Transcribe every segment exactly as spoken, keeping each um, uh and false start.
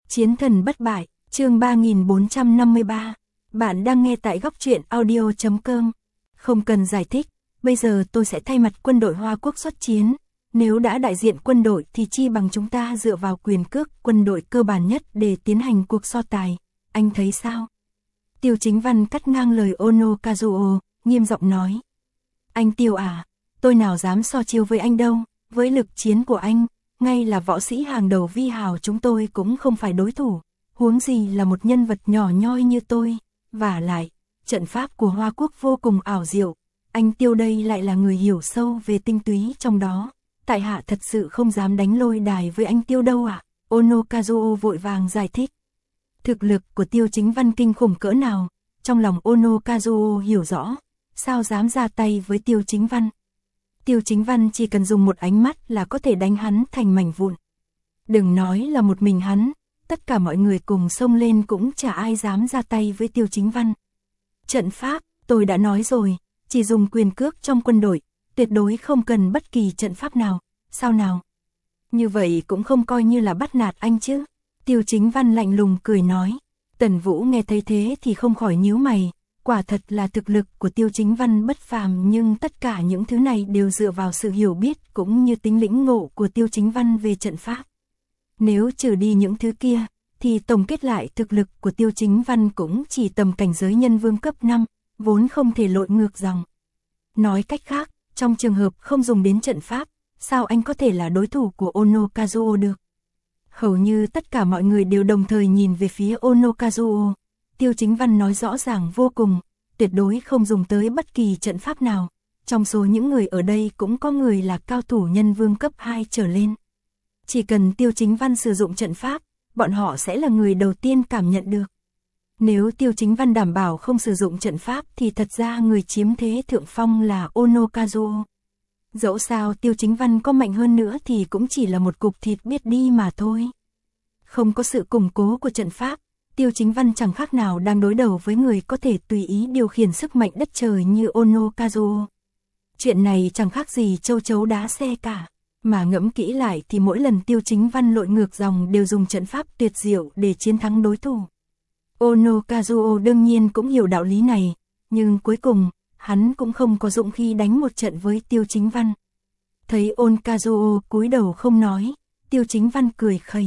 Chiến thần bất bại, chương ba nghìn bốn trăm năm mươi ba. Bạn đang nghe tại góc truyện audio chấm com. Không cần giải thích, bây giờ tôi sẽ thay mặt quân đội Hoa Quốc xuất chiến. Nếu đã đại diện quân đội thì chi bằng chúng ta dựa vào quyền cước quân đội cơ bản nhất để tiến hành cuộc so tài. Anh thấy sao? Tiêu Chính Văn cắt ngang lời Ono Kazuo, nghiêm giọng nói. Anh Tiêu à, tôi nào dám so chiêu với anh đâu, với lực chiến của anh, ngay là võ sĩ hàng đầu vi hào chúng tôi cũng không phải đối thủ, huống gì là một nhân vật nhỏ nhoi như tôi. Vả lại, trận pháp của Hoa Quốc vô cùng ảo diệu, anh Tiêu đây lại là người hiểu sâu về tinh túy trong đó. Tại hạ thật sự không dám đánh lôi đài với anh Tiêu đâu ạ. À? Ono Kazuo vội vàng giải thích. Thực lực của Tiêu Chính Văn kinh khủng cỡ nào, trong lòng Ono Kazuo hiểu rõ, sao dám ra tay với Tiêu Chính Văn. Tiêu Chính Văn chỉ cần dùng một ánh mắt là có thể đánh hắn thành mảnh vụn. Đừng nói là một mình hắn, tất cả mọi người cùng xông lên cũng chả ai dám ra tay với Tiêu Chính Văn. Trận pháp, tôi đã nói rồi, chỉ dùng quyền cước trong quân đội, tuyệt đối không cần bất kỳ trận pháp nào, sao nào? Như vậy cũng không coi như là bắt nạt anh chứ. Tiêu Chính Văn lạnh lùng cười nói. Tần Vũ nghe thấy thế thì không khỏi nhíu mày, quả thật là thực lực của Tiêu Chính Văn bất phàm, nhưng tất cả những thứ này đều dựa vào sự hiểu biết cũng như tính lĩnh ngộ của Tiêu Chính Văn về trận pháp. Nếu trừ đi những thứ kia, thì tổng kết lại thực lực của Tiêu Chính Văn cũng chỉ tầm cảnh giới nhân vương cấp năm, vốn không thể lội ngược dòng. Nói cách khác, trong trường hợp không dùng đến trận pháp, sao anh có thể là đối thủ của Ono Kazuo được? Hầu như tất cả mọi người đều đồng thời nhìn về phía Ono Kazuo. Tiêu Chính Văn nói rõ ràng vô cùng, tuyệt đối không dùng tới bất kỳ trận pháp nào. Trong số những người ở đây cũng có người là cao thủ nhân vương cấp hai trở lên. Chỉ cần Tiêu Chính Văn sử dụng trận pháp, bọn họ sẽ là người đầu tiên cảm nhận được. Nếu Tiêu Chính Văn đảm bảo không sử dụng trận pháp thì thật ra người chiếm thế thượng phong là Ono Kazuo. Dẫu sao Tiêu Chính Văn có mạnh hơn nữa thì cũng chỉ là một cục thịt biết đi mà thôi. Không có sự củng cố của trận pháp, Tiêu Chính Văn chẳng khác nào đang đối đầu với người có thể tùy ý điều khiển sức mạnh đất trời như Ono Kazuo. Chuyện này chẳng khác gì châu chấu đá xe cả. Mà ngẫm kỹ lại thì mỗi lần Tiêu Chính Văn lội ngược dòng đều dùng trận pháp tuyệt diệu để chiến thắng đối thủ. Ono Kazuo đương nhiên cũng hiểu đạo lý này, nhưng cuối cùng, hắn cũng không có dũng khí đánh một trận với Tiêu Chính Văn. Thấy Ono Kazuo cúi đầu không nói, Tiêu Chính Văn cười khẩy.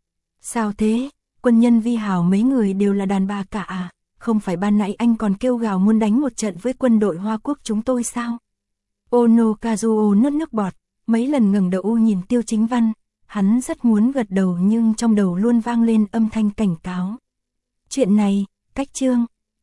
Sao thế, quân nhân vi hào mấy người đều là đàn bà cả à, không phải ban nãy anh còn kêu gào muốn đánh một trận với quân đội Hoa Quốc chúng tôi sao? Ono Kazuo nuốt nước bọt, mấy lần ngẩng đầu nhìn Tiêu Chính Văn, hắn rất muốn gật đầu nhưng trong đầu luôn vang lên âm thanh cảnh cáo. Chuyện này, cách chương,